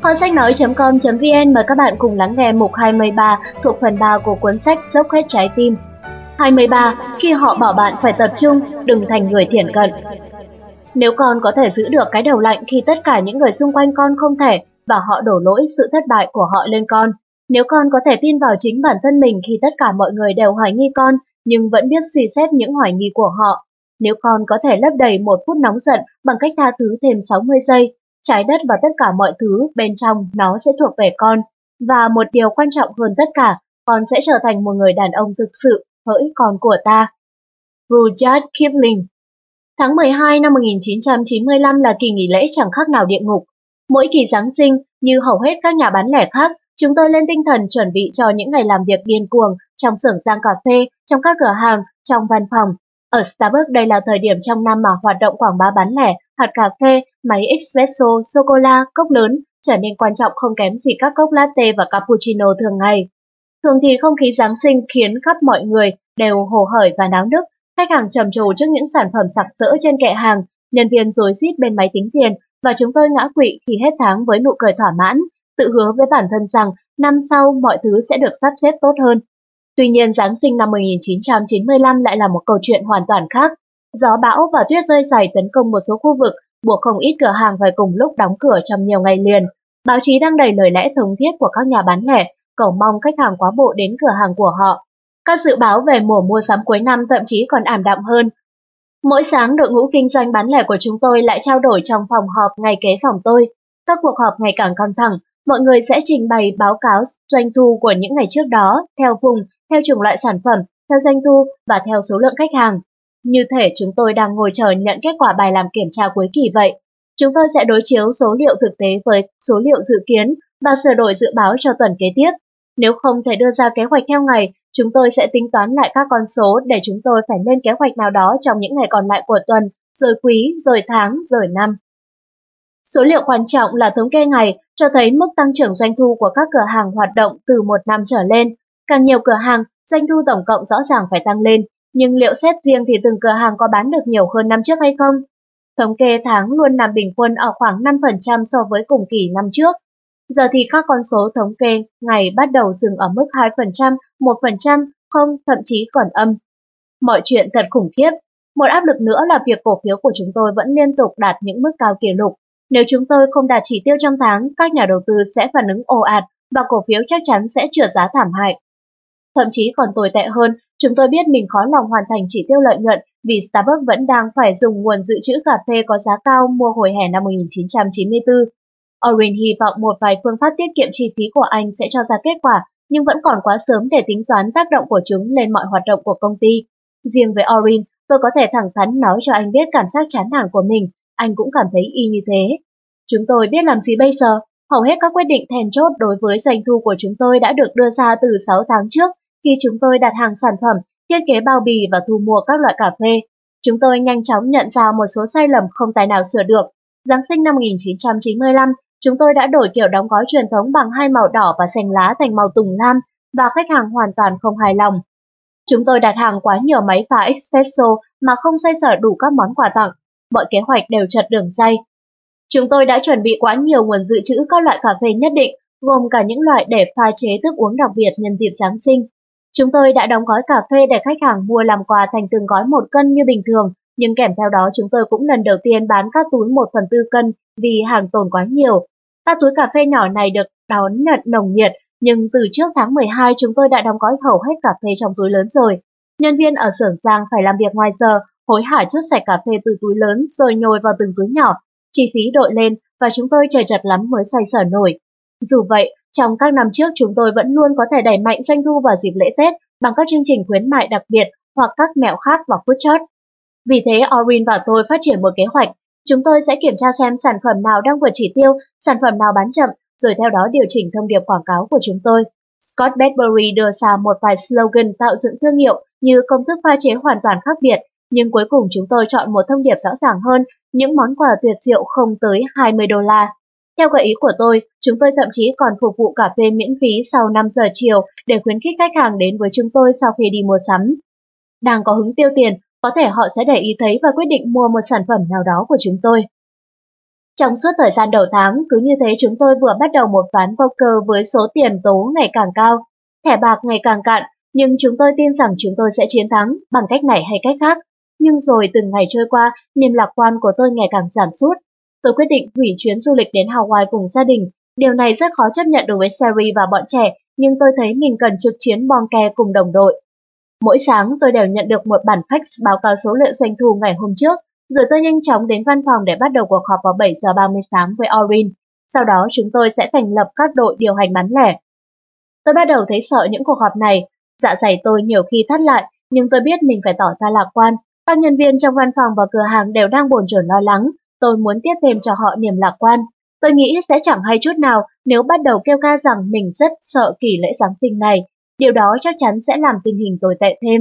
Kho sách nói.com.vn mời các bạn cùng lắng nghe mục 23 thuộc phần 3 của cuốn sách Dốc hết trái tim. 23. Khi họ bảo bạn phải tập trung, đừng thành người thiển cận. Nếu con có thể giữ được cái đầu lạnh khi tất cả những người xung quanh con không thể và họ đổ lỗi sự thất bại của họ lên con, nếu con có thể tin vào chính bản thân mình khi tất cả mọi người đều hoài nghi con nhưng vẫn biết suy xét những hoài nghi của họ, nếu con có thể lấp đầy một phút nóng giận bằng cách tha thứ thêm 60 giây, trái đất và tất cả mọi thứ bên trong nó sẽ thuộc về con. Và một điều quan trọng hơn tất cả, con sẽ trở thành một người đàn ông thực sự, hỡi con của ta. Rudyard Kipling. Tháng 12 năm 1995 là kỳ nghỉ lễ chẳng khác nào địa ngục. Mỗi kỳ Giáng sinh, như hầu hết các nhà bán lẻ khác, chúng tôi lên tinh thần chuẩn bị cho những ngày làm việc điên cuồng trong xưởng rang cà phê, trong các cửa hàng, trong văn phòng. Ở Starbucks đây là thời điểm trong năm mà hoạt động quảng bá bán lẻ, hạt cà phê, máy espresso, sô-cô-la, cốc lớn trở nên quan trọng không kém gì các cốc latte và cappuccino thường ngày. Thường thì không khí Giáng sinh khiến khắp mọi người đều hồ hởi và náo nức, khách hàng trầm trồ trước những sản phẩm sặc sỡ trên kệ hàng, nhân viên rối rít bên máy tính tiền và chúng tôi ngã quỵ khi hết tháng với nụ cười thỏa mãn, tự hứa với bản thân rằng năm sau mọi thứ sẽ được sắp xếp tốt hơn. Tuy nhiên Giáng sinh năm 1995 lại là một câu chuyện hoàn toàn khác. Gió bão và tuyết rơi dày tấn công một số khu vực, buộc không ít cửa hàng phải cùng lúc đóng cửa trong nhiều ngày liền. Báo chí đăng đầy lời lẽ thống thiết của các nhà bán lẻ, cầu mong khách hàng quá bộ đến cửa hàng của họ. Các dự báo về mùa mua sắm cuối năm thậm chí còn ảm đạm hơn. Mỗi sáng đội ngũ kinh doanh bán lẻ của chúng tôi lại trao đổi trong phòng họp ngay kế phòng tôi. Các cuộc họp ngày càng căng thẳng, mọi người sẽ trình bày báo cáo doanh thu của những ngày trước đó, theo vùng, theo chủng loại sản phẩm, theo doanh thu và theo số lượng khách hàng. Như thể chúng tôi đang ngồi chờ nhận kết quả bài làm kiểm tra cuối kỳ vậy. Chúng tôi sẽ đối chiếu số liệu thực tế với số liệu dự kiến và sửa đổi dự báo cho tuần kế tiếp. Nếu không thể đưa ra kế hoạch theo ngày, chúng tôi sẽ tính toán lại các con số để chúng tôi phải lên kế hoạch nào đó trong những ngày còn lại của tuần, rồi quý, rồi tháng, rồi năm. Số liệu quan trọng là thống kê ngày cho thấy mức tăng trưởng doanh thu của các cửa hàng hoạt động từ một năm trở lên. Càng nhiều cửa hàng, doanh thu tổng cộng rõ ràng phải tăng lên, nhưng liệu xét riêng thì từng cửa hàng có bán được nhiều hơn năm trước hay không? Thống kê tháng luôn nằm bình quân ở khoảng 5% so với cùng kỳ năm trước. Giờ thì các con số thống kê ngày bắt đầu dừng ở mức 2%, 1%, không, thậm chí còn âm. Mọi chuyện thật khủng khiếp. Một áp lực nữa là việc cổ phiếu của chúng tôi vẫn liên tục đạt những mức cao kỷ lục. Nếu chúng tôi không đạt chỉ tiêu trong tháng, các nhà đầu tư sẽ phản ứng ồ ạt và cổ phiếu chắc chắn sẽ trượt giá thảm hại. Thậm chí còn tồi tệ hơn, chúng tôi biết mình khó lòng hoàn thành chỉ tiêu lợi nhuận vì Starbucks vẫn đang phải dùng nguồn dự trữ cà phê có giá cao mua hồi hè năm 1994. Orin hy vọng một vài phương pháp tiết kiệm chi phí của anh sẽ cho ra kết quả, nhưng vẫn còn quá sớm để tính toán tác động của chúng lên mọi hoạt động của công ty. Riêng với Orin, tôi có thể thẳng thắn nói cho anh biết cảm giác chán nản của mình, anh cũng cảm thấy y như thế. Chúng tôi biết làm gì bây giờ? Hầu hết các quyết định then chốt đối với doanh thu của chúng tôi đã được đưa ra từ 6 tháng trước khi chúng tôi đặt hàng sản phẩm, thiết kế bao bì và thu mua các loại cà phê. Chúng tôi nhanh chóng nhận ra một số sai lầm không tài nào sửa được. Giáng sinh năm 1995, chúng tôi đã đổi kiểu đóng gói truyền thống bằng hai màu đỏ và xanh lá thành màu tùng lam và khách hàng hoàn toàn không hài lòng. Chúng tôi đặt hàng quá nhiều máy pha espresso mà không xoay sở đủ các món quà tặng. Mọi kế hoạch đều trật đường ray. Chúng tôi đã chuẩn bị quá nhiều nguồn dự trữ các loại cà phê nhất định, gồm cả những loại để pha chế thức uống đặc biệt nhân dịp Giáng sinh. Chúng tôi đã đóng gói cà phê để khách hàng mua làm quà thành từng gói 1 cân như bình thường, nhưng kèm theo đó chúng tôi cũng lần đầu tiên bán các túi 1/4 cân vì hàng tồn quá nhiều. Các túi cà phê nhỏ này được đón nhận nồng nhiệt, nhưng từ trước tháng 12 chúng tôi đã đóng gói hầu hết cà phê trong túi lớn rồi. Nhân viên ở xưởng rang phải làm việc ngoài giờ, hối hả chút sạch cà phê từ túi lớn rồi nhồi vào từng túi nhỏ. Chi phí đội lên và chúng tôi trời chật lắm mới xoay sở nổi. Dù vậy, trong các năm trước chúng tôi vẫn luôn có thể đẩy mạnh doanh thu vào dịp lễ Tết bằng các chương trình khuyến mại đặc biệt hoặc các mẹo khác vào food chart. Vì thế Orin và tôi phát triển một kế hoạch. Chúng tôi sẽ kiểm tra xem sản phẩm nào đang vượt chỉ tiêu, sản phẩm nào bán chậm, rồi theo đó điều chỉnh thông điệp quảng cáo của chúng tôi. Scott Bedbury đưa ra một vài slogan tạo dựng thương hiệu như công thức pha chế hoàn toàn khác biệt, nhưng cuối cùng chúng tôi chọn một thông điệp rõ ràng hơn, những món quà tuyệt diệu không tới $20. Theo gợi ý của tôi, chúng tôi thậm chí còn phục vụ cà phê miễn phí sau 5 giờ chiều để khuyến khích khách hàng đến với chúng tôi sau khi đi mua sắm. Đang có hứng tiêu tiền, có thể họ sẽ để ý thấy và quyết định mua một sản phẩm nào đó của chúng tôi. Trong suốt thời gian đầu tháng, cứ như thế chúng tôi vừa bắt đầu một ván poker với số tiền tố ngày càng cao, thẻ bạc ngày càng cạn, nhưng chúng tôi tin rằng chúng tôi sẽ chiến thắng bằng cách này hay cách khác. Nhưng rồi từng ngày trôi qua, niềm lạc quan của tôi ngày càng giảm sút. Tôi quyết định hủy chuyến du lịch đến Hawaii cùng gia đình. Điều này rất khó chấp nhận đối với Sherry và bọn trẻ, nhưng tôi thấy mình cần trực chiến bonke cùng đồng đội. Mỗi sáng tôi đều nhận được một bản fax báo cáo số liệu doanh thu ngày hôm trước, rồi tôi nhanh chóng đến văn phòng để bắt đầu cuộc họp vào 7 giờ 30 sáng với Orin. Sau đó chúng tôi sẽ thành lập các đội điều hành bán lẻ. Tôi bắt đầu thấy sợ những cuộc họp này. Dạ dày tôi nhiều khi thắt lại, nhưng tôi biết mình phải tỏ ra lạc quan. Các nhân viên trong văn phòng và cửa hàng đều đang bồn chồn lo lắng. Tôi muốn tiếp thêm cho họ niềm lạc quan. Tôi nghĩ sẽ chẳng hay chút nào nếu bắt đầu kêu ca rằng mình rất sợ kỳ lễ Giáng sinh này. Điều đó chắc chắn sẽ làm tình hình tồi tệ thêm.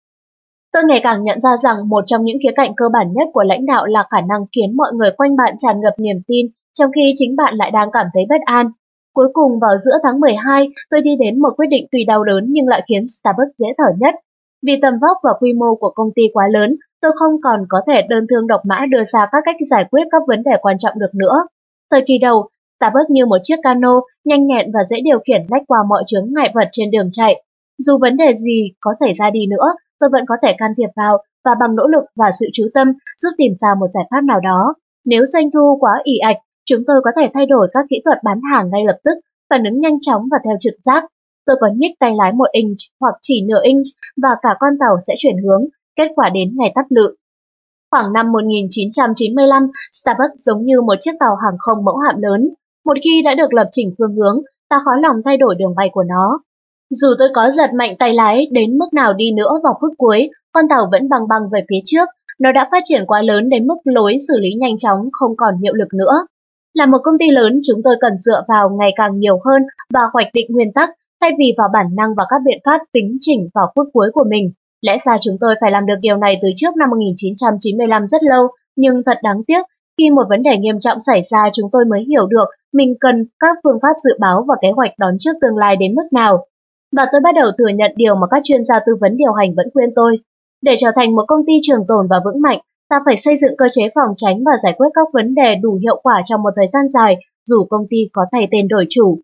Tôi ngày càng nhận ra rằng một trong những khía cạnh cơ bản nhất của lãnh đạo là khả năng khiến mọi người quanh bạn tràn ngập niềm tin, trong khi chính bạn lại đang cảm thấy bất an. Cuối cùng vào giữa tháng 12, tôi đi đến một quyết định tuy đau đớn nhưng lại khiến Starbucks dễ thở nhất. Vì tầm vóc và quy mô của công ty quá lớn, tôi không còn có thể đơn thương độc mã đưa ra các cách giải quyết các vấn đề quan trọng được nữa. Thời kỳ đầu, Starbucks như một chiếc cano, nhanh nhẹn và dễ điều khiển lách qua mọi chướng ngại vật trên đường chạy. Dù vấn đề gì có xảy ra đi nữa, tôi vẫn có thể can thiệp vào và bằng nỗ lực và sự chú tâm giúp tìm ra một giải pháp nào đó. Nếu doanh thu quá ì ạch, chúng tôi có thể thay đổi các kỹ thuật bán hàng ngay lập tức, phản ứng nhanh chóng và theo trực giác. Tôi có nhích tay lái 1 inch hoặc chỉ nửa inch và cả con tàu sẽ chuyển hướng, kết quả đến ngày tắt lự. Khoảng năm 1995, Starbucks giống như một chiếc tàu hàng không mẫu hạm lớn. Một khi đã được lập chỉnh phương hướng, ta khó lòng thay đổi đường bay của nó. Dù tôi có giật mạnh tay lái đến mức nào đi nữa vào phút cuối, con tàu vẫn băng băng về phía trước. Nó đã phát triển quá lớn đến mức lối xử lý nhanh chóng không còn hiệu lực nữa. Là một công ty lớn, chúng tôi cần dựa vào ngày càng nhiều hơn và hoạch định nguyên tắc, thay vì vào bản năng và các biện pháp tính chỉnh vào phút cuối của mình. Lẽ ra chúng tôi phải làm được điều này từ trước năm 1995 rất lâu, nhưng thật đáng tiếc, khi một vấn đề nghiêm trọng xảy ra chúng tôi mới hiểu được mình cần các phương pháp dự báo và kế hoạch đón trước tương lai đến mức nào. Và tôi bắt đầu thừa nhận điều mà các chuyên gia tư vấn điều hành vẫn khuyên tôi. Để trở thành một công ty trường tồn và vững mạnh, ta phải xây dựng cơ chế phòng tránh và giải quyết các vấn đề đủ hiệu quả trong một thời gian dài, dù công ty có thay tên đổi chủ.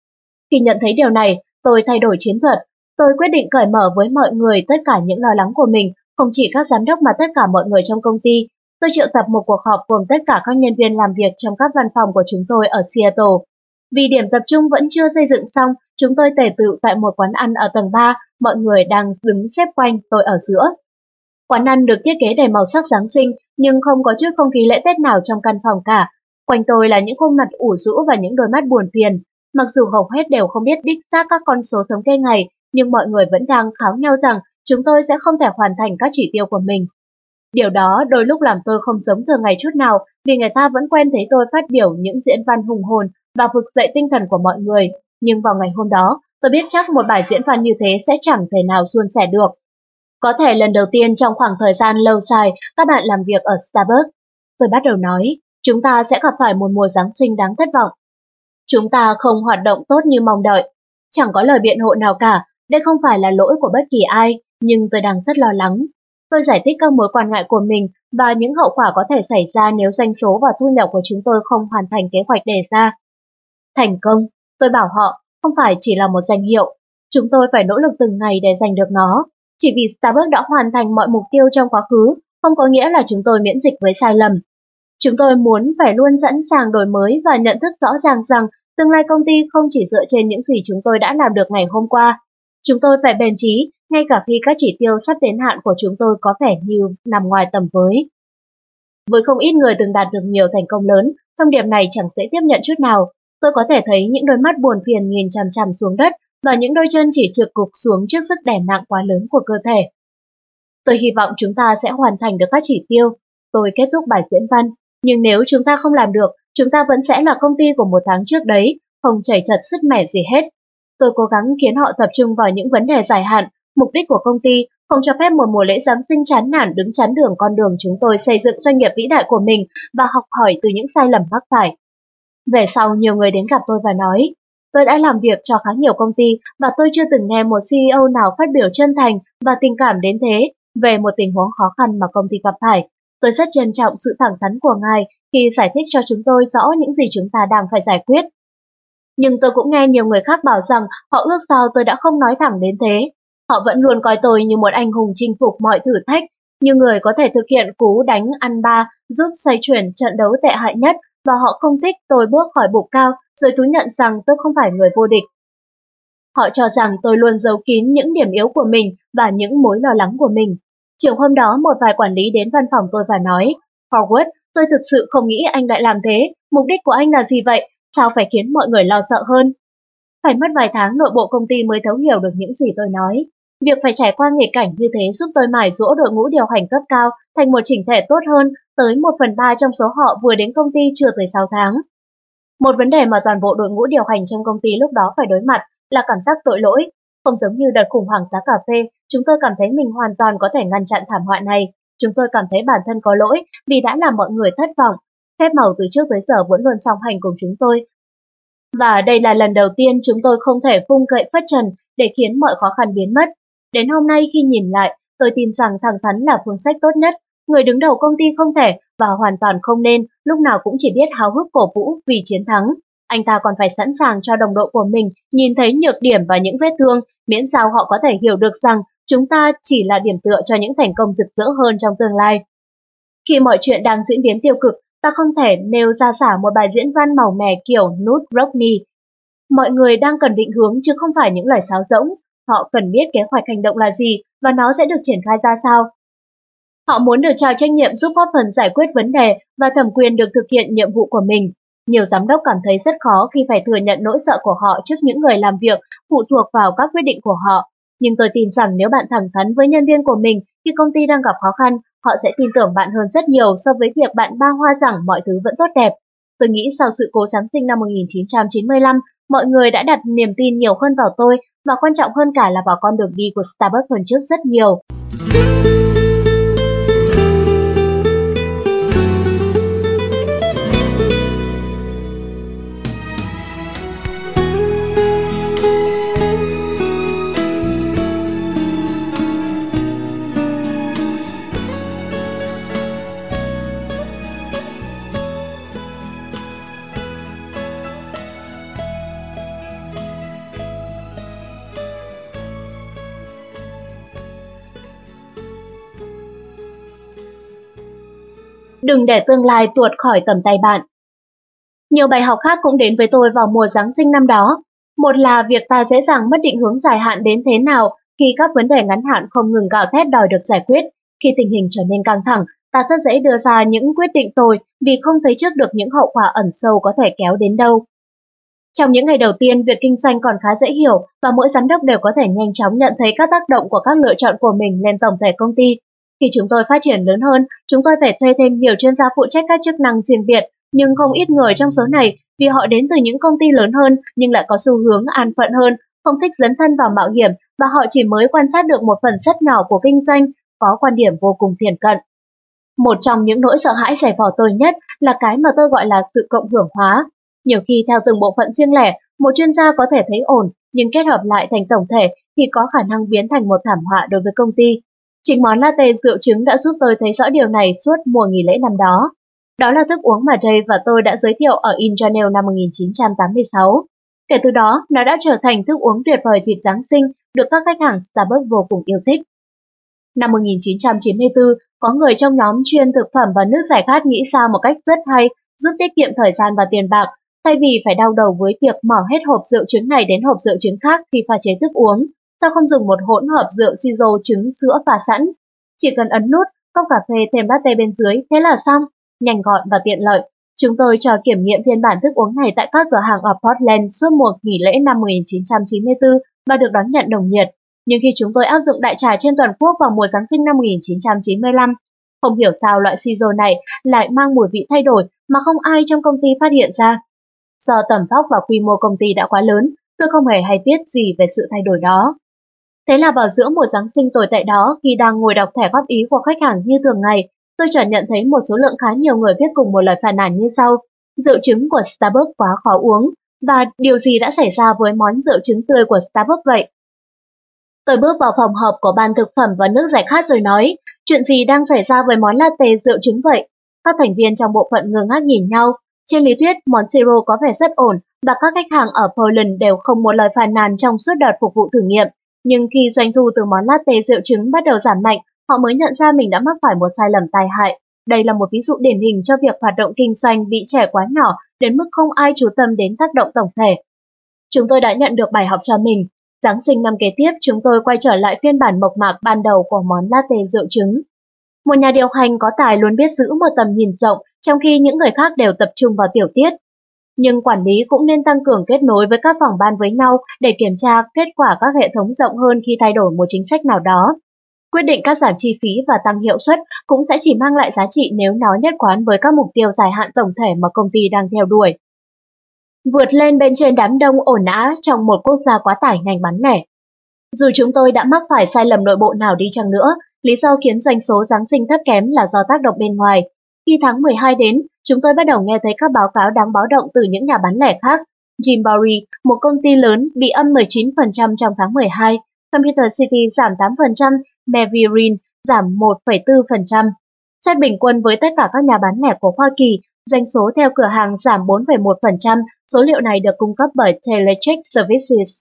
Khi nhận thấy điều này, tôi thay đổi chiến thuật. Tôi quyết định cởi mở với mọi người tất cả những lo lắng của mình, không chỉ các giám đốc mà tất cả mọi người trong công ty. Tôi triệu tập một cuộc họp gồm tất cả các nhân viên làm việc trong các văn phòng của chúng tôi ở Seattle. Vì điểm tập trung vẫn chưa xây dựng xong, chúng tôi tề tựu tại một quán ăn ở tầng 3, mọi người đang đứng xếp quanh, tôi ở giữa. Quán ăn được thiết kế đầy màu sắc Giáng sinh, nhưng không có chút không khí lễ Tết nào trong căn phòng cả. Quanh tôi là những khuôn mặt ủ rũ và những đôi mắt buồn phiền. Mặc dù hầu hết đều không biết đích xác các con số thống kê ngày, nhưng mọi người vẫn đang kháo nhau rằng chúng tôi sẽ không thể hoàn thành các chỉ tiêu của mình. Điều đó đôi lúc làm tôi không giống thường ngày chút nào, vì người ta vẫn quen thấy tôi phát biểu những diễn văn hùng hồn và vực dậy tinh thần của mọi người. Nhưng vào ngày hôm đó, tôi biết chắc một bài diễn văn như thế sẽ chẳng thể nào suôn sẻ được. Có thể lần đầu tiên trong khoảng thời gian lâu dài các bạn làm việc ở Starbucks. Tôi bắt đầu nói, chúng ta sẽ gặp phải một mùa Giáng sinh đáng thất vọng. Chúng ta không hoạt động tốt như mong đợi. Chẳng có lời biện hộ nào cả, đây không phải là lỗi của bất kỳ ai, nhưng tôi đang rất lo lắng. Tôi giải thích các mối quan ngại của mình và những hậu quả có thể xảy ra nếu doanh số và thu nhập của chúng tôi không hoàn thành kế hoạch đề ra. Thành công, tôi bảo họ, không phải chỉ là một danh hiệu. Chúng tôi phải nỗ lực từng ngày để giành được nó. Chỉ vì Starbucks đã hoàn thành mọi mục tiêu trong quá khứ, không có nghĩa là chúng tôi miễn dịch với sai lầm. Chúng tôi muốn phải luôn sẵn sàng đổi mới và nhận thức rõ ràng rằng tương lai công ty không chỉ dựa trên những gì chúng tôi đã làm được ngày hôm qua. Chúng tôi phải bền chí, ngay cả khi các chỉ tiêu sắp đến hạn của chúng tôi có vẻ như nằm ngoài tầm với. Với không ít người từng đạt được nhiều thành công lớn, thông điệp này chẳng dễ tiếp nhận chút nào. Tôi có thể thấy những đôi mắt buồn phiền nhìn chằm chằm xuống đất và những đôi chân chỉ trượt gục xuống trước sức đè nặng quá lớn của cơ thể. Tôi hy vọng chúng ta sẽ hoàn thành được các chỉ tiêu. Tôi kết thúc bài diễn văn. Nhưng nếu chúng ta không làm được, chúng ta vẫn sẽ là công ty của một tháng trước đấy, không chảy chật sứt mẻ gì hết. Tôi cố gắng khiến họ tập trung vào những vấn đề dài hạn, mục đích của công ty, không cho phép một mùa lễ Giáng sinh chán nản đứng chắn đường con đường chúng tôi xây dựng doanh nghiệp vĩ đại của mình và học hỏi từ những sai lầm mắc phải. Về sau, nhiều người đến gặp tôi và nói, tôi đã làm việc cho khá nhiều công ty và tôi chưa từng nghe một CEO nào phát biểu chân thành và tình cảm đến thế về một tình huống khó khăn mà công ty gặp phải. Tôi rất trân trọng sự thẳng thắn của ngài khi giải thích cho chúng tôi rõ những gì chúng ta đang phải giải quyết. Nhưng tôi cũng nghe nhiều người khác bảo rằng họ ước sao tôi đã không nói thẳng đến thế. Họ vẫn luôn coi tôi như một anh hùng chinh phục mọi thử thách, như người có thể thực hiện cú đánh ăn ba giúp xoay chuyển trận đấu tệ hại nhất, và họ không thích tôi bước khỏi bục cao rồi thú nhận rằng tôi không phải người vô địch. Họ cho rằng tôi luôn giấu kín những điểm yếu của mình và những mối lo lắng của mình. Chiều hôm đó một vài quản lý đến văn phòng tôi và nói, Howard, tôi thực sự không nghĩ anh lại làm thế, mục đích của anh là gì vậy? Sao phải khiến mọi người lo sợ hơn? Phải mất vài tháng nội bộ công ty mới thấu hiểu được những gì tôi nói. Việc phải trải qua nghịch cảnh như thế giúp tôi mài giũa đội ngũ điều hành cấp cao thành một chỉnh thể tốt hơn, tới 1/3 trong số họ vừa đến công ty chưa tới 6 tháng. Một vấn đề mà toàn bộ đội ngũ điều hành trong công ty lúc đó phải đối mặt là cảm giác tội lỗi. Không giống như đợt khủng hoảng giá cà phê, chúng tôi cảm thấy mình hoàn toàn có thể ngăn chặn thảm họa này. Chúng tôi cảm thấy bản thân có lỗi vì đã làm mọi người thất vọng. Phép màu từ trước tới giờ vẫn luôn song hành cùng chúng tôi. Và đây là lần đầu tiên chúng tôi không thể vung gậy phất trần để khiến mọi khó khăn biến mất. Đến hôm nay khi nhìn lại, tôi tin rằng thẳng thắn là phương sách tốt nhất. Người đứng đầu công ty không thể và hoàn toàn không nên lúc nào cũng chỉ biết háo hức cổ vũ vì chiến thắng. Anh ta còn phải sẵn sàng cho đồng đội của mình nhìn thấy nhược điểm và những vết thương, miễn sao họ có thể hiểu được rằng chúng ta chỉ là điểm tựa cho những thành công rực rỡ hơn trong tương lai. Khi mọi chuyện đang diễn biến tiêu cực, ta không thể nêu ra xả một bài diễn văn màu mè kiểu Nut Rockney. Mọi người đang cần định hướng chứ không phải những lời sáo rỗng. Họ cần biết kế hoạch hành động là gì và nó sẽ được triển khai ra sao. Họ muốn được trao trách nhiệm giúp góp phần giải quyết vấn đề và thẩm quyền được thực hiện nhiệm vụ của mình. Nhiều giám đốc cảm thấy rất khó khi phải thừa nhận nỗi sợ của họ trước những người làm việc phụ thuộc vào các quyết định của họ. Nhưng tôi tin rằng nếu bạn thẳng thắn với nhân viên của mình khi công ty đang gặp khó khăn, họ sẽ tin tưởng bạn hơn rất nhiều so với việc bạn ba hoa rằng mọi thứ vẫn tốt đẹp. Tôi nghĩ sau sự cố Giáng sinh năm 1995, mọi người đã đặt niềm tin nhiều hơn vào tôi và quan trọng hơn cả là vào con đường đi của Starbucks hơn trước rất nhiều. Đừng để tương lai tuột khỏi tầm tay bạn. Nhiều bài học khác cũng đến với tôi vào mùa Giáng sinh năm đó. Một là việc ta dễ dàng mất định hướng dài hạn đến thế nào khi các vấn đề ngắn hạn không ngừng gào thét đòi được giải quyết. Khi tình hình trở nên căng thẳng, ta rất dễ đưa ra những quyết định tồi vì không thấy trước được những hậu quả ẩn sâu có thể kéo đến đâu. Trong những ngày đầu tiên, việc kinh doanh còn khá dễ hiểu và mỗi giám đốc đều có thể nhanh chóng nhận thấy các tác động của các lựa chọn của mình lên tổng thể công ty. Khi chúng tôi phát triển lớn hơn, chúng tôi phải thuê thêm nhiều chuyên gia phụ trách các chức năng riêng biệt, nhưng không ít người trong số này vì họ đến từ những công ty lớn hơn nhưng lại có xu hướng an phận hơn, không thích dấn thân vào mạo hiểm và họ chỉ mới quan sát được một phần rất nhỏ của kinh doanh, có quan điểm vô cùng thiển cận. Một trong những nỗi sợ hãi xẻ vỏ tôi nhất là cái mà tôi gọi là sự cộng hưởng hóa. Nhiều khi theo từng bộ phận riêng lẻ, một chuyên gia có thể thấy ổn, nhưng kết hợp lại thành tổng thể thì có khả năng biến thành một thảm họa đối với công ty. Chính món latte rượu trứng đã giúp tôi thấy rõ điều này suốt mùa nghỉ lễ năm đó. Đó là thức uống mà Dave và tôi đã giới thiệu ở Injanel năm 1986. Kể từ đó, nó đã trở thành thức uống tuyệt vời dịp Giáng sinh được các khách hàng Starbucks vô cùng yêu thích. Năm 1994, có người trong nhóm chuyên thực phẩm và nước giải khát nghĩ ra một cách rất hay giúp tiết kiệm thời gian và tiền bạc, thay vì phải đau đầu với việc mở hết hộp rượu trứng này đến hộp rượu trứng khác khi pha chế thức uống. Sao không dùng một hỗn hợp rượu siro trứng sữa pha sẵn? Chỉ cần ấn nút, cốc cà phê thêm latte bên dưới, thế là xong, nhanh gọn và tiện lợi. Chúng tôi cho kiểm nghiệm phiên bản thức uống này tại các cửa hàng ở Portland suốt mùa nghỉ lễ năm 1994 và được đón nhận nồng nhiệt. Nhưng khi chúng tôi áp dụng đại trà trên toàn quốc vào mùa Giáng sinh năm 1995, không hiểu sao loại siro này lại mang mùi vị thay đổi mà không ai trong công ty phát hiện ra. Do tầm vóc và quy mô công ty đã quá lớn, tôi không hề hay biết gì về sự thay đổi đó. Thế là vào giữa mùa Giáng sinh tồi tệ đó, khi đang ngồi đọc thẻ góp ý của khách hàng như thường ngày, tôi chợt nhận thấy một số lượng khá nhiều người viết cùng một lời phàn nàn như sau: rượu trứng của Starbucks quá khó uống, và điều gì đã xảy ra với món rượu trứng tươi của Starbucks vậy? Tôi bước vào phòng họp của ban thực phẩm và nước giải khát rồi nói, chuyện gì đang xảy ra với món latte rượu trứng vậy? Các thành viên trong bộ phận ngơ ngác nhìn nhau. Trên lý thuyết, món siro có vẻ rất ổn và các khách hàng ở Poland đều không một lời phàn nàn trong suốt đợt phục vụ thử nghiệm. Nhưng khi doanh thu từ món latte rượu trứng bắt đầu giảm mạnh, họ mới nhận ra mình đã mắc phải một sai lầm tai hại. Đây là một ví dụ điển hình cho việc hoạt động kinh doanh bị trẻ quá nhỏ đến mức không ai chú tâm đến tác động tổng thể. Chúng tôi đã nhận được bài học cho mình. Giáng sinh năm kế tiếp, chúng tôi quay trở lại phiên bản mộc mạc ban đầu của món latte rượu trứng. Một nhà điều hành có tài luôn biết giữ một tầm nhìn rộng, trong khi những người khác đều tập trung vào tiểu tiết. Nhưng quản lý cũng nên tăng cường kết nối với các phòng ban với nhau để kiểm tra kết quả các hệ thống rộng hơn khi thay đổi một chính sách nào đó. Quyết định cắt giảm chi phí và tăng hiệu suất cũng sẽ chỉ mang lại giá trị nếu nó nhất quán với các mục tiêu dài hạn tổng thể mà công ty đang theo đuổi. Vượt lên bên trên đám đông ồn ào trong một quốc gia quá tải ngành bán lẻ. Dù chúng tôi đã mắc phải sai lầm nội bộ nào đi chăng nữa, lý do khiến doanh số Giáng sinh thấp kém là do tác động bên ngoài. Khi tháng 12 đến, chúng tôi bắt đầu nghe thấy các báo cáo đáng báo động từ những nhà bán lẻ khác. Gymboree, một công ty lớn, bị âm 19% trong tháng 12, Computer City giảm 8%, Mavirin giảm 1,4%. Xét bình quân với tất cả các nhà bán lẻ của Hoa Kỳ, doanh số theo cửa hàng giảm 4,1%, số liệu này được cung cấp bởi Telecheck Services.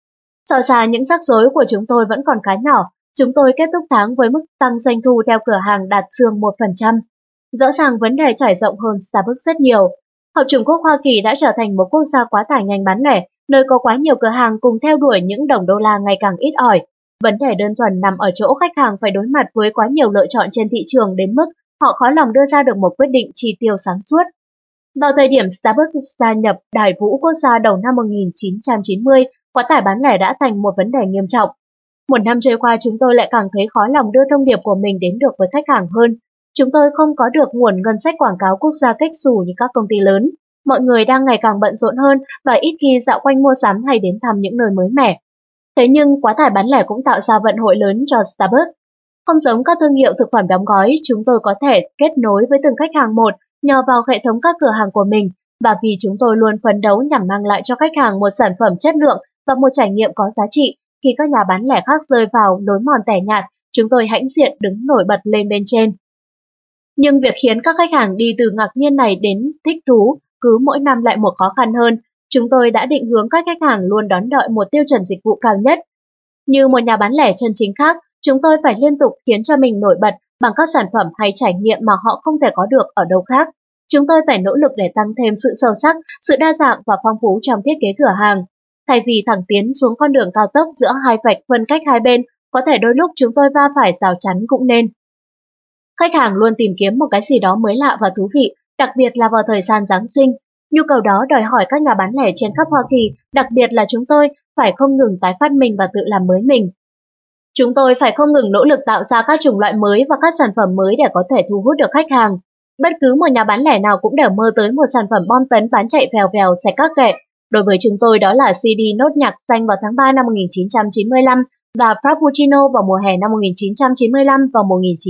So ra những rắc rối của chúng tôi vẫn còn khá nhỏ, chúng tôi kết thúc tháng với mức tăng doanh thu theo cửa hàng đạt xương 1%. Rõ ràng vấn đề trải rộng hơn Starbucks rất nhiều. Hợp chủng quốc Hoa Kỳ đã trở thành một quốc gia quá tải ngành bán lẻ, nơi có quá nhiều cửa hàng cùng theo đuổi những đồng đô la ngày càng ít ỏi. Vấn đề đơn thuần nằm ở chỗ khách hàng phải đối mặt với quá nhiều lựa chọn trên thị trường đến mức họ khó lòng đưa ra được một quyết định chi tiêu sáng suốt. Vào thời điểm Starbucks gia nhập đài vũ quốc gia đầu năm 1990, quá tải bán lẻ đã thành một vấn đề nghiêm trọng. Một năm trôi qua chúng tôi lại càng thấy khó lòng đưa thông điệp của mình đến được với khách hàng hơn. Chúng tôi không có được nguồn ngân sách quảng cáo quốc gia cách xù như các công ty lớn. Mọi người đang ngày càng bận rộn hơn và ít khi dạo quanh mua sắm hay đến thăm những nơi mới mẻ. Thế nhưng quá tải bán lẻ cũng tạo ra vận hội lớn cho Starbucks. Không giống các thương hiệu thực phẩm đóng gói, chúng tôi có thể kết nối với từng khách hàng một nhờ vào hệ thống các cửa hàng của mình, và vì chúng tôi luôn phấn đấu nhằm mang lại cho khách hàng một sản phẩm chất lượng và một trải nghiệm có giá trị. Khi các nhà bán lẻ khác rơi vào lối mòn tẻ nhạt, chúng tôi hãnh diện đứng nổi bật lên bên trên. Nhưng việc khiến các khách hàng đi từ ngạc nhiên này đến thích thú cứ mỗi năm lại một khó khăn hơn. Chúng tôi đã định hướng các khách hàng luôn đón đợi một tiêu chuẩn dịch vụ cao nhất. Như một nhà bán lẻ chân chính khác, chúng tôi phải liên tục khiến cho mình nổi bật bằng các sản phẩm hay trải nghiệm mà họ không thể có được ở đâu khác. Chúng tôi phải nỗ lực để tăng thêm sự sâu sắc, sự đa dạng và phong phú trong thiết kế cửa hàng. Thay vì thẳng tiến xuống con đường cao tốc giữa hai vạch phân cách hai bên, có thể đôi lúc chúng tôi va phải rào chắn cũng nên. Khách hàng luôn tìm kiếm một cái gì đó mới lạ và thú vị, đặc biệt là vào thời gian Giáng sinh. Nhu cầu đó đòi hỏi các nhà bán lẻ trên khắp Hoa Kỳ, đặc biệt là chúng tôi, phải không ngừng tái phát minh và tự làm mới mình. Chúng tôi phải không ngừng nỗ lực tạo ra các chủng loại mới và các sản phẩm mới để có thể thu hút được khách hàng. Bất cứ một nhà bán lẻ nào cũng đều mơ tới một sản phẩm bom tấn bán chạy vèo vèo sạch các kệ. Đối với chúng tôi đó là CD nốt nhạc xanh vào tháng 3 năm 1995 và Frappuccino vào mùa hè năm 1995 và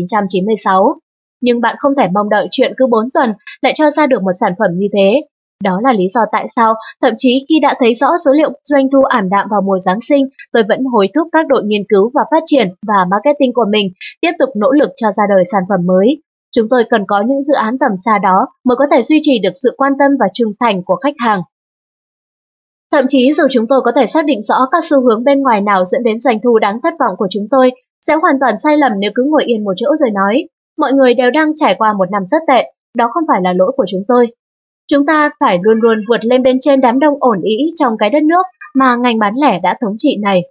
1996. Nhưng bạn không thể mong đợi chuyện cứ 4 tuần lại cho ra được một sản phẩm như thế. Đó là lý do tại sao, thậm chí khi đã thấy rõ số liệu doanh thu ảm đạm vào mùa Giáng sinh, tôi vẫn hối thúc các đội nghiên cứu và phát triển và marketing của mình tiếp tục nỗ lực cho ra đời sản phẩm mới. Chúng tôi cần có những dự án tầm xa đó mới có thể duy trì được sự quan tâm và trung thành của khách hàng. Thậm chí dù chúng tôi có thể xác định rõ các xu hướng bên ngoài nào dẫn đến doanh thu đáng thất vọng của chúng tôi, sẽ hoàn toàn sai lầm nếu cứ ngồi yên một chỗ rồi nói, mọi người đều đang trải qua một năm rất tệ, đó không phải là lỗi của chúng tôi. Chúng ta phải luôn luôn vượt lên bên trên đám đông ổn ĩ trong cái đất nước mà ngành bán lẻ đã thống trị này.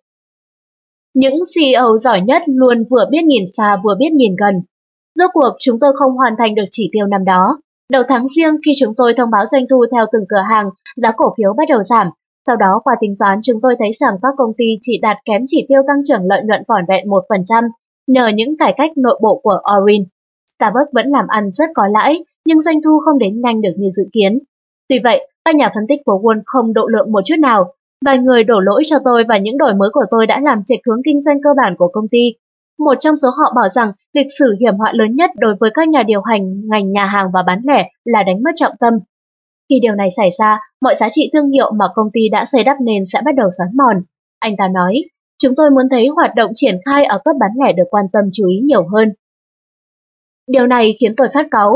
Những CEO giỏi nhất luôn vừa biết nhìn xa vừa biết nhìn gần. Rốt cuộc chúng tôi không hoàn thành được chỉ tiêu năm đó. Đầu tháng Giêng khi chúng tôi thông báo doanh thu theo từng cửa hàng, giá cổ phiếu bắt đầu giảm. Sau đó qua tính toán chúng tôi thấy rằng các công ty chỉ đạt kém chỉ tiêu tăng trưởng lợi nhuận vỏn vẹn 1% nhờ những cải cách nội bộ của Orin. Starbucks vẫn làm ăn rất có lãi, nhưng doanh thu không đến nhanh được như dự kiến. Tuy vậy, các nhà phân tích của Wall không độ lượng một chút nào. Vài người đổ lỗi cho tôi và những đổi mới của tôi đã làm chệch hướng kinh doanh cơ bản của công ty. Một trong số họ bảo rằng lịch sử hiểm họa lớn nhất đối với các nhà điều hành ngành nhà hàng và bán lẻ là đánh mất trọng tâm. Khi điều này xảy ra, mọi giá trị thương hiệu mà công ty đã xây đắp nên sẽ bắt đầu xói mòn. Anh ta nói, chúng tôi muốn thấy hoạt động triển khai ở cấp bán lẻ được quan tâm chú ý nhiều hơn. Điều này khiến tôi phát cáu.